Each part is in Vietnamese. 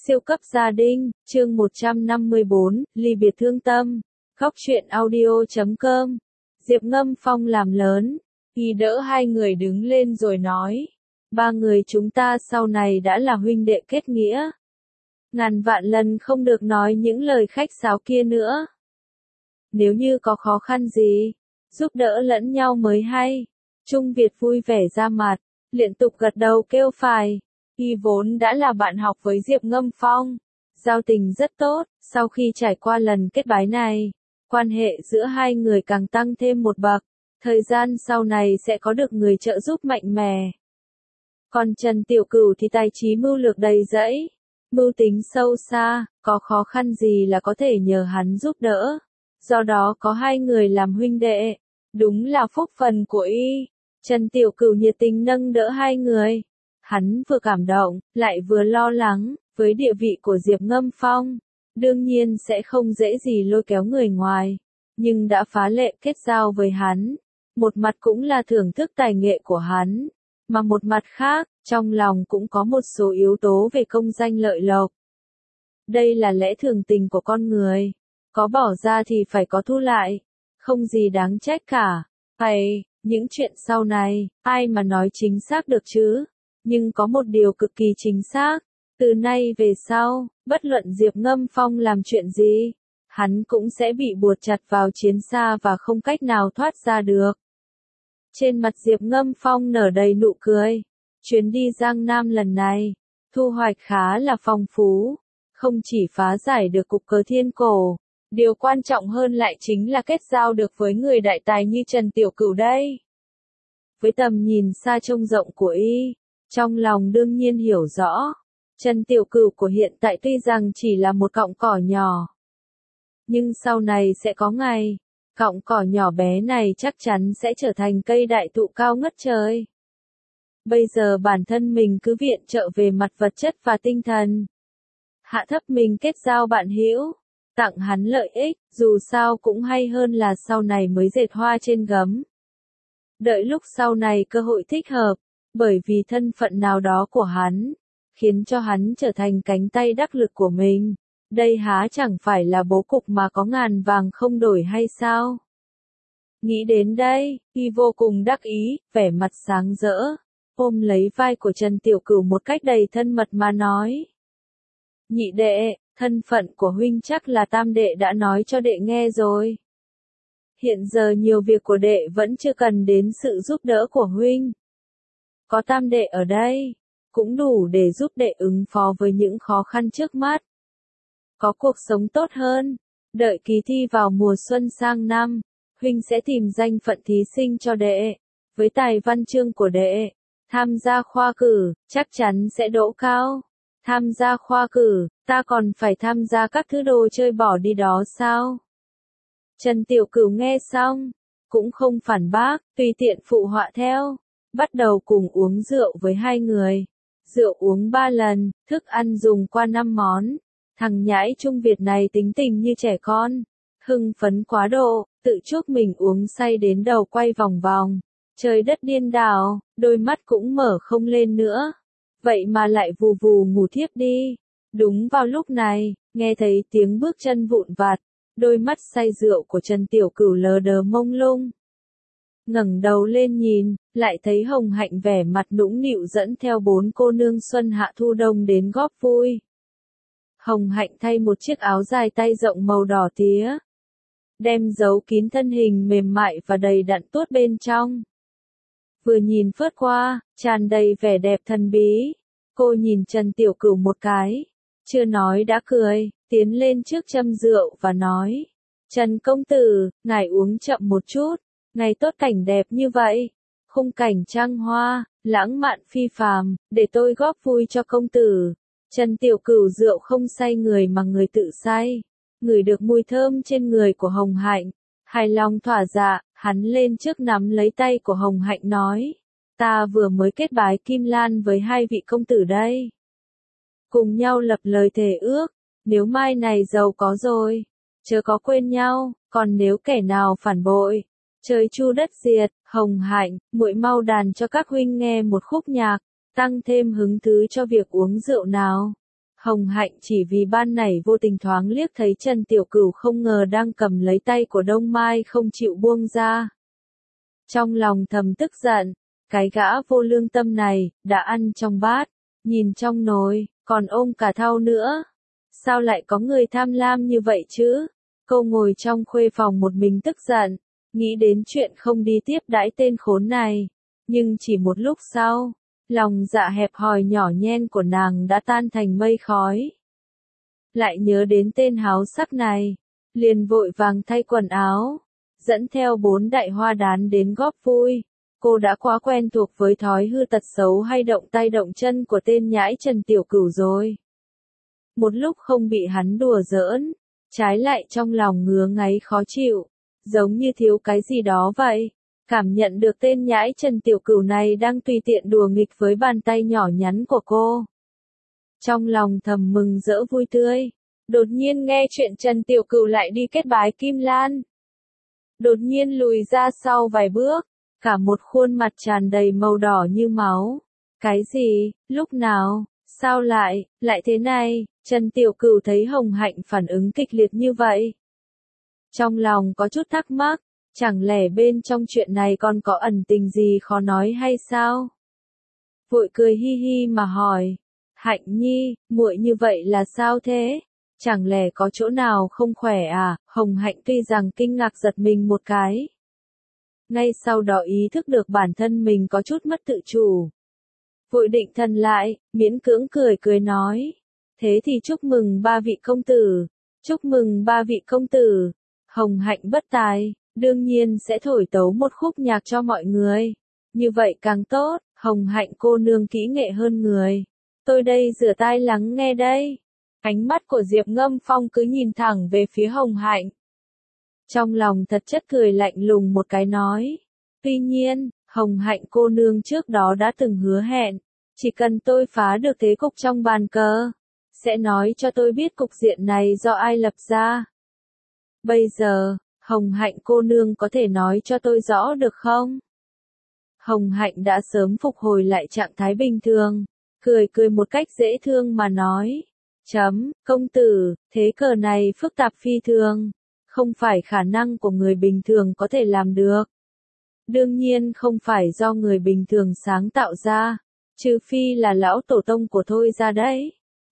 Siêu cấp gia đình, chương 154, ly biệt thương tâm. Góc truyện audio.com. Diệp Ngâm Phong làm lớn, y đỡ hai người đứng lên rồi nói. Ba người chúng ta sau này đã là huynh đệ kết nghĩa. Ngàn vạn lần không được nói những lời khách sáo kia nữa. Nếu như có khó khăn gì, giúp đỡ lẫn nhau mới hay. Trung Việt vui vẻ ra mặt, liên tục gật đầu kêu phải. Y vốn đã là bạn học với Diệp Ngâm Phong, giao tình rất tốt, sau khi trải qua lần kết bái này, quan hệ giữa hai người càng tăng thêm một bậc, thời gian sau này sẽ có được người trợ giúp mạnh mẽ. Còn Trần Tiểu Cửu thì tài trí mưu lược đầy rẫy, mưu tính sâu xa, có khó khăn gì là có thể nhờ hắn giúp đỡ, do đó có hai người làm huynh đệ, đúng là phúc phần của y. Trần Tiểu Cửu nhiệt tình nâng đỡ hai người. Hắn vừa cảm động, lại vừa lo lắng, với địa vị của Diệp Ngâm Phong, đương nhiên sẽ không dễ gì lôi kéo người ngoài, nhưng đã phá lệ kết giao với hắn. Một mặt cũng là thưởng thức tài nghệ của hắn, mà một mặt khác, trong lòng cũng có một số yếu tố về công danh lợi lộc. Đây là lẽ thường tình của con người, có bỏ ra thì phải có thu lại, không gì đáng trách cả. Những chuyện sau này, ai mà nói chính xác được chứ? Nhưng có một điều cực kỳ chính xác, từ nay về sau, bất luận Diệp Ngâm Phong làm chuyện gì, hắn cũng sẽ bị buộc chặt vào chiến xa và không cách nào thoát ra được. Trên mặt Diệp Ngâm Phong nở đầy nụ cười, chuyến đi Giang Nam lần này, thu hoạch khá là phong phú, không chỉ phá giải được cục cờ thiên cổ, điều quan trọng hơn lại chính là kết giao được với người đại tài như Trần Tiểu Cửu đây. Với tầm nhìn xa trông rộng của y, trong lòng đương nhiên hiểu rõ, Trần Tiểu Cửu của hiện tại tuy rằng chỉ là một cọng cỏ nhỏ, nhưng sau này sẽ có ngày, cọng cỏ nhỏ bé này chắc chắn sẽ trở thành cây đại thụ cao ngất trời. Bây giờ bản thân mình cứ viện trợ về mặt vật chất và tinh thần, hạ thấp mình kết giao bạn hữu, tặng hắn lợi ích, dù sao cũng hay hơn là sau này mới dệt hoa trên gấm. Đợi lúc sau này cơ hội thích hợp, bởi vì thân phận nào đó của hắn, khiến cho hắn trở thành cánh tay đắc lực của mình. Đây há chẳng phải là bố cục mà có ngàn vàng không đổi hay sao? Nghĩ đến đây, y vô cùng đắc ý, vẻ mặt sáng rỡ, ôm lấy vai của Trần Tiểu Cửu một cách đầy thân mật mà nói. Nhị đệ, thân phận của huynh chắc là tam đệ đã nói cho đệ nghe rồi. Hiện giờ nhiều việc của đệ vẫn chưa cần đến sự giúp đỡ của huynh. Có tam đệ ở đây, cũng đủ để giúp đệ ứng phó với những khó khăn trước mắt. Có cuộc sống tốt hơn, đợi kỳ thi vào mùa xuân sang năm, huynh sẽ tìm danh phận thí sinh cho đệ. Với tài văn chương của đệ, tham gia khoa cử, chắc chắn sẽ đỗ cao. Tham gia khoa cử, ta còn phải tham gia các thứ đồ chơi bỏ đi đó sao? Trần Tiểu Cửu nghe xong, cũng không phản bác, tùy tiện phụ họa theo. Bắt đầu cùng uống rượu với hai người. Rượu uống 3 lần, thức ăn dùng qua 5 món. Thằng nhãi Trung Việt này tính tình như trẻ con. Hưng phấn quá độ, tự chuốc mình uống say đến đầu quay vòng vòng. Trời đất điên đảo, đôi mắt cũng mở không lên nữa. Vậy mà lại vù vù ngủ thiếp đi. Đúng vào lúc này, nghe thấy tiếng bước chân vụn vặt. Đôi mắt say rượu của Trần Tiểu Cửu lờ đờ mông lung. Ngẩng đầu lên nhìn, lại thấy Hồng Hạnh vẻ mặt nũng nịu dẫn theo 4 cô nương xuân hạ thu đông đến góp vui. Hồng Hạnh thay một chiếc áo dài tay rộng màu đỏ tía, đem giấu kín thân hình mềm mại và đầy đặn tuốt bên trong. Vừa nhìn phớt qua, tràn đầy vẻ đẹp thần bí. Cô nhìn Trần Tiểu Cửu một cái, chưa nói đã cười, tiến lên trước châm rượu và nói: Trần công tử, ngài uống chậm một chút. Ngày tốt cảnh đẹp như vậy, khung cảnh trăng hoa, lãng mạn phi phàm, để tôi góp vui cho công tử. Trần Tiểu Cửu rượu không say người mà người tự say, ngửi được mùi thơm trên người của Hồng Hạnh, hài lòng thỏa dạ, hắn lên trước nắm lấy tay của Hồng Hạnh nói: Ta vừa mới kết bái Kim Lan với hai vị công tử đây. Cùng nhau lập lời thề ước, nếu mai này giàu có rồi, chớ có quên nhau, còn nếu kẻ nào phản bội, trời chu đất diệt. Hồng Hạnh, muội mau đàn cho các huynh nghe một khúc nhạc, tăng thêm hứng thú cho việc uống rượu nào. Hồng Hạnh chỉ vì ban nảy vô tình thoáng liếc thấy Trần Tiểu Cửu không ngờ đang cầm lấy tay của Đông Mai không chịu buông ra. Trong lòng thầm tức giận, cái gã vô lương tâm này, đã ăn trong bát, nhìn trong nồi, còn ôm cả thau nữa. Sao lại có người tham lam như vậy chứ? Cô ngồi trong khuê phòng một mình tức giận, nghĩ đến chuyện không đi tiếp đãi tên khốn này. Nhưng chỉ một lúc sau, lòng dạ hẹp hòi nhỏ nhen của nàng đã tan thành mây khói. Lại nhớ đến tên háo sắc này, liền vội vàng thay quần áo, dẫn theo 4 đại hoa đán đến góp vui. Cô đã quá quen thuộc với thói hư tật xấu hay động tay động chân của tên nhãi Trần Tiểu Cửu rồi. Một lúc không bị hắn đùa giỡn, trái lại trong lòng ngứa ngáy khó chịu, giống như thiếu cái gì đó vậy. Cảm nhận được tên nhãi Trần Tiểu Cửu này đang tùy tiện đùa nghịch với bàn tay nhỏ nhắn của cô. Trong lòng thầm mừng rỡ vui tươi, đột nhiên nghe chuyện Trần Tiểu Cửu lại đi kết bái Kim Lan. Đột nhiên lùi ra sau vài bước, cả một khuôn mặt tràn đầy màu đỏ như máu. Cái gì, lúc nào, sao lại thế này? Trần Tiểu Cửu thấy Hồng Hạnh phản ứng kịch liệt như vậy. Trong lòng có chút thắc mắc, chẳng lẽ bên trong chuyện này còn có ẩn tình gì khó nói hay sao? Vội cười hi hi mà hỏi, Hạnh nhi, muội như vậy là sao thế? Chẳng lẽ có chỗ nào không khỏe à? Hồng Hạnh tuy rằng kinh ngạc giật mình một cái. Ngay sau đó ý thức được bản thân mình có chút mất tự chủ. Vội định thần lại, miễn cưỡng cười nói. Thế thì chúc mừng 3 vị công tử. Chúc mừng 3 vị công tử. Hồng Hạnh bất tài, đương nhiên sẽ thổi tấu một khúc nhạc cho mọi người. Như vậy càng tốt, Hồng Hạnh cô nương kỹ nghệ hơn người. Tôi đây rửa tai lắng nghe đây. Ánh mắt của Diệp Ngâm Phong cứ nhìn thẳng về phía Hồng Hạnh. Trong lòng thật chất cười lạnh lùng một cái nói. Tuy nhiên, Hồng Hạnh cô nương trước đó đã từng hứa hẹn, chỉ cần tôi phá được thế cục trong bàn cờ, sẽ nói cho tôi biết cục diện này do ai lập ra. Bây giờ, Hồng Hạnh cô nương có thể nói cho tôi rõ được không? Hồng Hạnh đã sớm phục hồi lại trạng thái bình thường, cười một cách dễ thương mà nói. Công tử, thế cờ này phức tạp phi thường, không phải khả năng của người bình thường có thể làm được. Đương nhiên không phải do người bình thường sáng tạo ra, trừ phi là lão tổ tông của Thôi Gia đấy.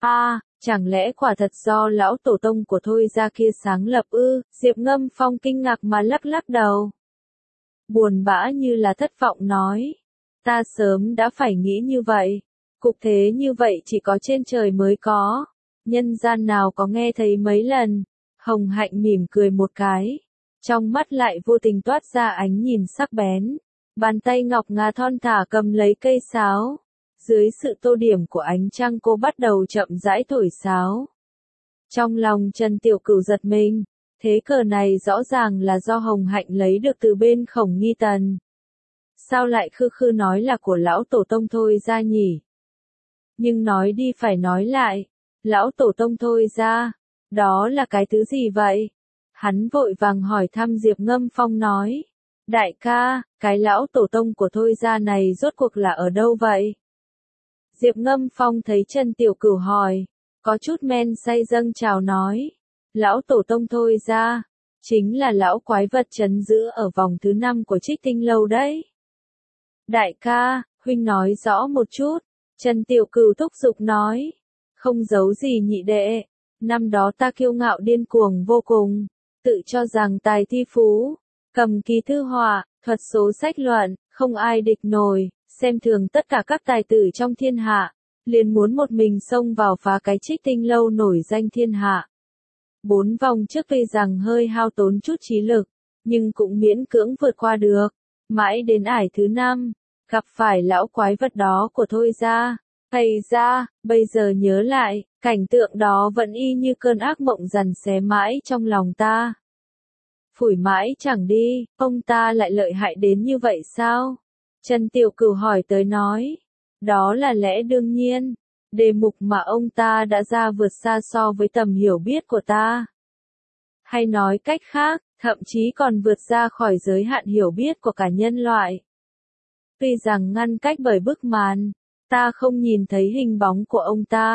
Chẳng lẽ quả thật do lão tổ tông của Thôi Gia kia sáng lập ư? Diệp Ngâm Phong kinh ngạc mà lắc đầu. Buồn bã như là thất vọng nói. Ta sớm đã phải nghĩ như vậy. Cục thế như vậy chỉ có trên trời mới có. Nhân gian nào có nghe thấy mấy lần. Hồng Hạnh mỉm cười một cái. Trong mắt lại vô tình toát ra ánh nhìn sắc bén. Bàn tay ngọc ngà thon thả cầm lấy cây sáo. Dưới sự tô điểm của ánh trăng cô bắt đầu chậm rãi thổi sáo. Trong lòng Trần Tiểu Cửu giật mình. Thế cờ này rõ ràng là do Hồng Hạnh lấy được từ bên Khổng Nghi Tần. Sao lại khư nói là của lão tổ tông Thôi Gia nhỉ? Nhưng nói đi phải nói lại. Lão tổ tông Thôi Gia, đó là cái thứ gì vậy? Hắn vội vàng hỏi thăm Diệp Ngâm Phong nói. Đại ca, cái lão tổ tông của Thôi Gia này rốt cuộc là ở đâu vậy? Diệp Ngâm Phong thấy Trần Tiểu Cửu hỏi, có chút men say dâng trào nói. Lão tổ tông Thôi Gia, chính là lão quái vật trấn giữ ở vòng thứ 5 của Trích Tinh Lâu đấy. Đại ca, huynh nói rõ một chút. Trần Tiểu Cửu thúc giục nói. Không giấu gì nhị đệ. Năm đó ta kiêu ngạo điên cuồng vô cùng. Tự cho rằng tài thi phú. Cầm ký thư họa, thuật số sách luận, không ai địch nổi. Xem thường tất cả các tài tử trong thiên hạ. Liền muốn một mình xông vào phá cái Trích Tinh Lâu nổi danh thiên hạ. 4 vòng trước tuy rằng hơi hao tốn chút trí lực, nhưng cũng miễn cưỡng vượt qua được. Mãi đến ải thứ 5, gặp phải lão quái vật đó của Thôi Gia. Thầy ra, bây giờ nhớ lại, cảnh tượng đó vẫn y như cơn ác mộng dằn xé mãi trong lòng ta. Phủi mãi chẳng đi, ông ta lại lợi hại đến như vậy sao? Trần Tiểu Cửu hỏi tới nói. Đó là lẽ đương nhiên. Đề mục mà ông ta đã ra vượt xa so với tầm hiểu biết của ta. Hay nói cách khác, thậm chí còn vượt ra khỏi giới hạn hiểu biết của cả nhân loại. Tuy rằng ngăn cách bởi bức màn, ta không nhìn thấy hình bóng của ông ta,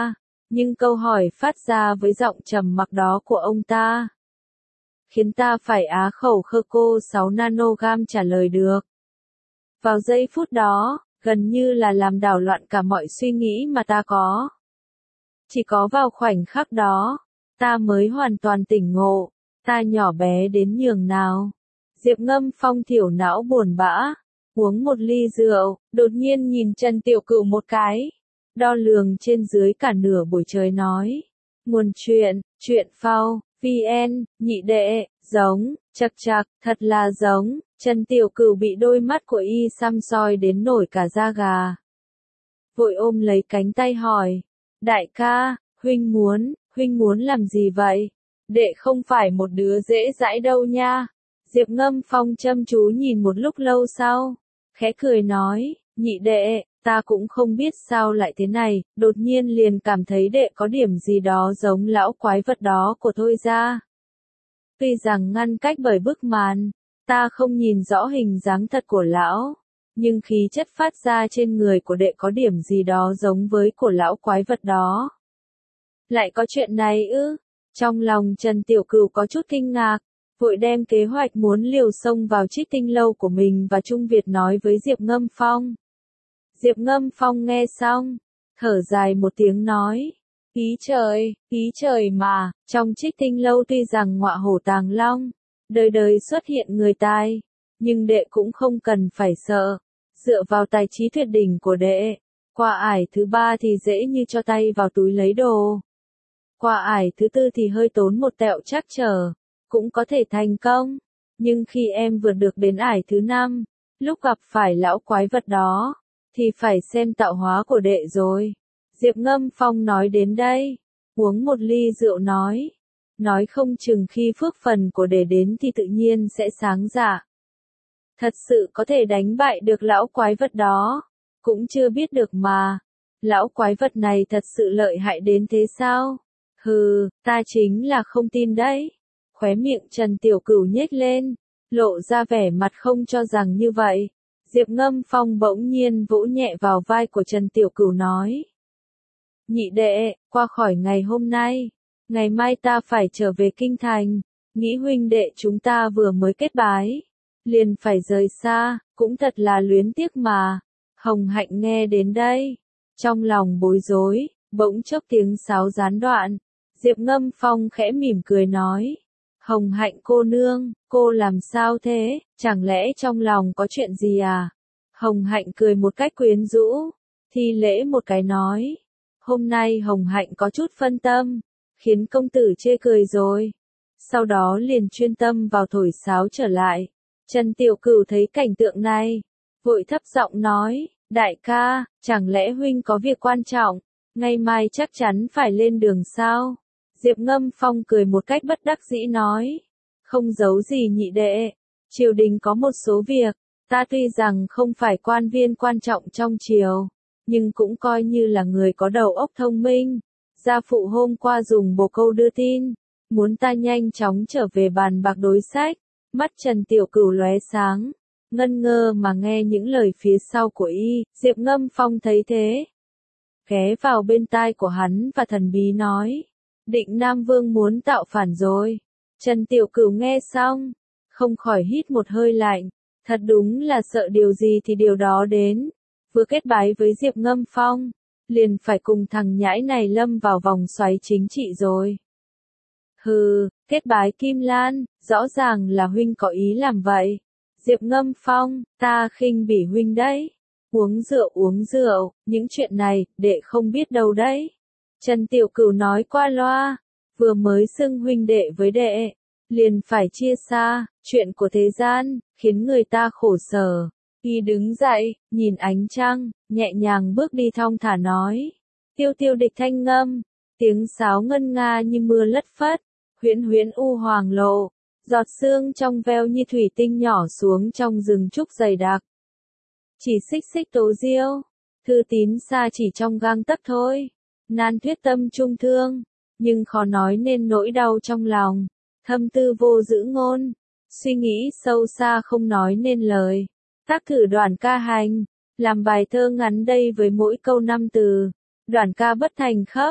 Nhưng câu hỏi phát ra với giọng trầm mặc đó của ông ta khiến ta phải á khẩu khơ cô 6 nanogam trả lời được. Vào giây phút đó, gần như là làm đảo loạn cả mọi suy nghĩ mà ta có. Chỉ có vào khoảnh khắc đó, ta mới hoàn toàn tỉnh ngộ, ta nhỏ bé đến nhường nào. Diệp Ngâm Phong thiểu não buồn bã, uống một ly rượu, đột nhiên nhìn Trần Tiểu Cửu một cái, đo lường trên dưới cả nửa buổi trời nói. Nguồn chuyện phao, VN, nhị đệ, giống, chật chật, thật là giống. Trần Tiểu Cửu bị đôi mắt của y xăm soi đến nổi cả da gà. Vội ôm lấy cánh tay hỏi, đại ca, huynh muốn làm gì vậy? Đệ không phải một đứa dễ dãi đâu nha. Diệp Ngâm Phong chăm chú nhìn một lúc lâu sau, khẽ cười nói, nhị đệ, ta cũng không biết sao lại thế này, đột nhiên liền cảm thấy đệ có điểm gì đó giống lão quái vật đó của Thôi Gia. Tuy rằng ngăn cách bởi bức màn, ta không nhìn rõ hình dáng thật của lão, nhưng khí chất phát ra trên người của đệ có điểm gì đó giống với của lão quái vật đó. Lại có chuyện này ư? Trong lòng Trần Tiểu Cửu có chút kinh ngạc, vội đem kế hoạch muốn liều xông vào Trích Tinh Lâu của mình và Trung Việt nói với Diệp Ngâm Phong. Diệp Ngâm Phong nghe xong, thở dài một tiếng nói, ý trời mà, trong Trích Tinh Lâu tuy rằng ngọa hổ tàng long, đời đời xuất hiện người tài, nhưng đệ cũng không cần phải sợ, dựa vào tài trí tuyệt đỉnh của đệ, qua ải thứ 3 thì dễ như cho tay vào túi lấy đồ. Qua ải thứ 4 thì hơi tốn một tẹo trắc trở, cũng có thể thành công, nhưng khi em vượt được đến ải thứ 5, lúc gặp phải lão quái vật đó, thì phải xem tạo hóa của đệ rồi. Diệp Ngâm Phong nói đến đây, uống một ly rượu nói không chừng khi phước phần của đệ đến thì tự nhiên sẽ sáng dạ. Thật sự có thể đánh bại được lão quái vật đó, cũng chưa biết được mà. Lão quái vật này thật sự lợi hại đến thế sao? Hừ, ta chính là không tin đấy. Khóe miệng Trần Tiểu Cửu nhếch lên, lộ ra vẻ mặt không cho rằng như vậy. Diệp Ngâm Phong bỗng nhiên vỗ nhẹ vào vai của Trần Tiểu Cửu nói. Nhị đệ, qua khỏi ngày hôm nay, ngày mai ta phải trở về kinh thành, nghĩ huynh đệ chúng ta vừa mới kết bái, liền phải rời xa, cũng thật là luyến tiếc mà. Hồng Hạnh nghe đến đây, trong lòng bối rối, bỗng chốc tiếng sáo gián đoạn. Diệp Ngâm Phong khẽ mỉm cười nói. Hồng Hạnh cô nương, cô làm sao thế, chẳng lẽ trong lòng có chuyện gì à? Hồng Hạnh cười một cách quyến rũ, thi lễ một cái nói. Hôm nay Hồng Hạnh có chút phân tâm, khiến công tử chê cười rồi. Sau đó liền chuyên tâm vào thổi sáo trở lại. Trần Tiểu Cửu thấy cảnh tượng này, vội thấp giọng nói, đại ca, chẳng lẽ huynh có việc quan trọng, ngày mai chắc chắn phải lên đường sao? Diệp Ngâm Phong cười một cách bất đắc dĩ nói, không giấu gì nhị đệ, triều đình có một số việc, ta tuy rằng không phải quan viên quan trọng trong triều, nhưng cũng coi như là người có đầu óc thông minh. Gia phụ hôm qua dùng bồ câu đưa tin, muốn ta nhanh chóng trở về bàn bạc đối sách. Mắt Trần Tiểu Cửu lóe sáng, ngân ngơ mà nghe những lời phía sau của y. Diệp Ngâm Phong thấy thế, ghé vào bên tai của hắn và thần bí nói, Định Nam Vương muốn tạo phản rồi. Trần Tiểu Cửu nghe xong, không khỏi hít một hơi lạnh, thật đúng là sợ điều gì thì điều đó đến. Vừa kết bái với Diệp Ngâm Phong, liền phải cùng thằng nhãi này lâm vào vòng xoáy chính trị rồi. Hừ, kết bái Kim Lan, rõ ràng là huynh có ý làm vậy. Diệp Ngâm Phong, ta khinh bỉ huynh đấy. Uống rượu, những chuyện này, đệ không biết đâu đấy. Trần Tiểu Cửu nói qua loa, vừa mới xưng huynh đệ với đệ, liền phải chia xa, chuyện của thế gian, khiến người ta khổ sở. Y đứng dậy, nhìn ánh trăng, nhẹ nhàng bước đi thong thả nói. Tiêu tiêu địch thanh ngâm, tiếng sáo ngân nga như mưa lất phất, huyễn huyễn u hoàng lộ, giọt sương trong veo như thủy tinh nhỏ xuống trong rừng trúc dày đặc. Chỉ xích xích tố diêu, thư tín xa chỉ trong gang tấc thôi. Nan thuyết tâm trung thương, nhưng khó nói nên nỗi đau trong lòng. Thâm tư vô giữ ngôn, suy nghĩ sâu xa không nói nên lời. Tác thử đoạn ca hành, làm bài thơ ngắn đây với mỗi câu 5 từ. Đoạn ca bất thành khớp,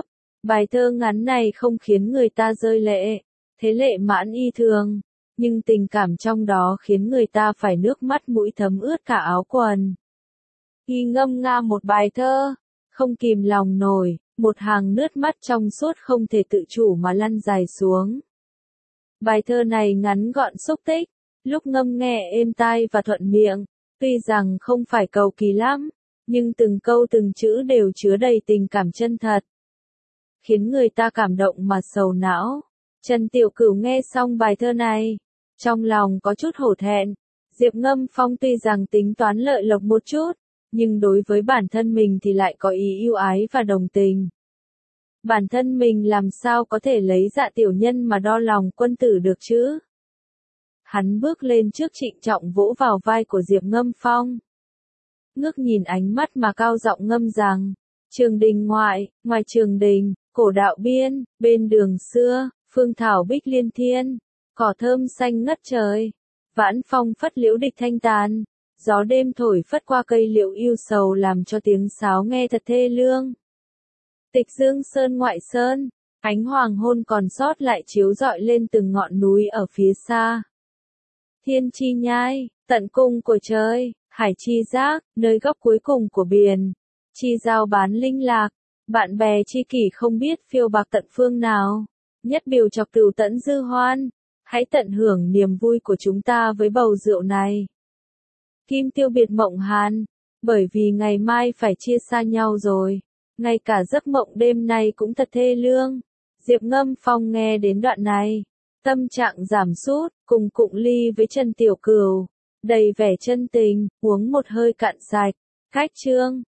Bài thơ ngắn này không khiến người ta rơi lệ, thế lệ mãn y thường, nhưng tình cảm trong đó khiến người ta phải nước mắt mũi thấm ướt cả áo quần. Y ngâm nga một bài thơ, không kìm lòng nổi, một hàng nước mắt trong suốt không thể tự chủ mà lăn dài xuống. Bài thơ này ngắn gọn xúc tích, lúc ngâm nghe êm tai và thuận miệng, tuy rằng không phải cầu kỳ lắm, nhưng từng câu từng chữ đều chứa đầy tình cảm chân thật, khiến người ta cảm động mà sầu não. Trần Tiểu Cửu nghe xong bài thơ này, trong lòng có chút hổ thẹn. Diệp Ngâm Phong tuy rằng tính toán lợi lộc một chút, nhưng đối với bản thân mình thì lại có ý yêu ái và đồng tình. Bản thân mình làm sao có thể lấy dạ tiểu nhân mà đo lòng quân tử được chứ? Hắn bước lên trước trịnh trọng vỗ vào vai của Diệp Ngâm Phong. Ngước nhìn ánh mắt mà cao giọng ngâm rằng, trường đình ngoại, ngoài trường đình, cổ đạo biên, bên đường xưa, phương thảo bích liên thiên, cỏ thơm xanh ngất trời, vãn phong phất liễu địch thanh tàn, gió đêm thổi phất qua cây liễu yêu sầu làm cho tiếng sáo nghe thật thê lương. Tịch Dương Sơn ngoại sơn, ánh hoàng hôn còn sót lại chiếu rọi lên từng ngọn núi ở phía xa. Thiên chi nhai, tận cùng của trời, hải chi giác, nơi góc cuối cùng của biển, chi giao bán linh lạc, bạn bè chi kỷ không biết phiêu bạc tận phương nào, nhất biểu chọc tửu tẫn dư hoan, hãy tận hưởng niềm vui của chúng ta với bầu rượu này. Kim tiêu biệt mộng hàn, bởi vì ngày mai phải chia xa nhau rồi, ngay cả giấc mộng đêm nay cũng thật thê lương. Diệp Ngâm Phong nghe đến đoạn này, tâm trạng giảm sút, cùng cụng ly với Trần Tiểu Cửu, đầy vẻ chân tình, uống một hơi cạn sạch. Cách chương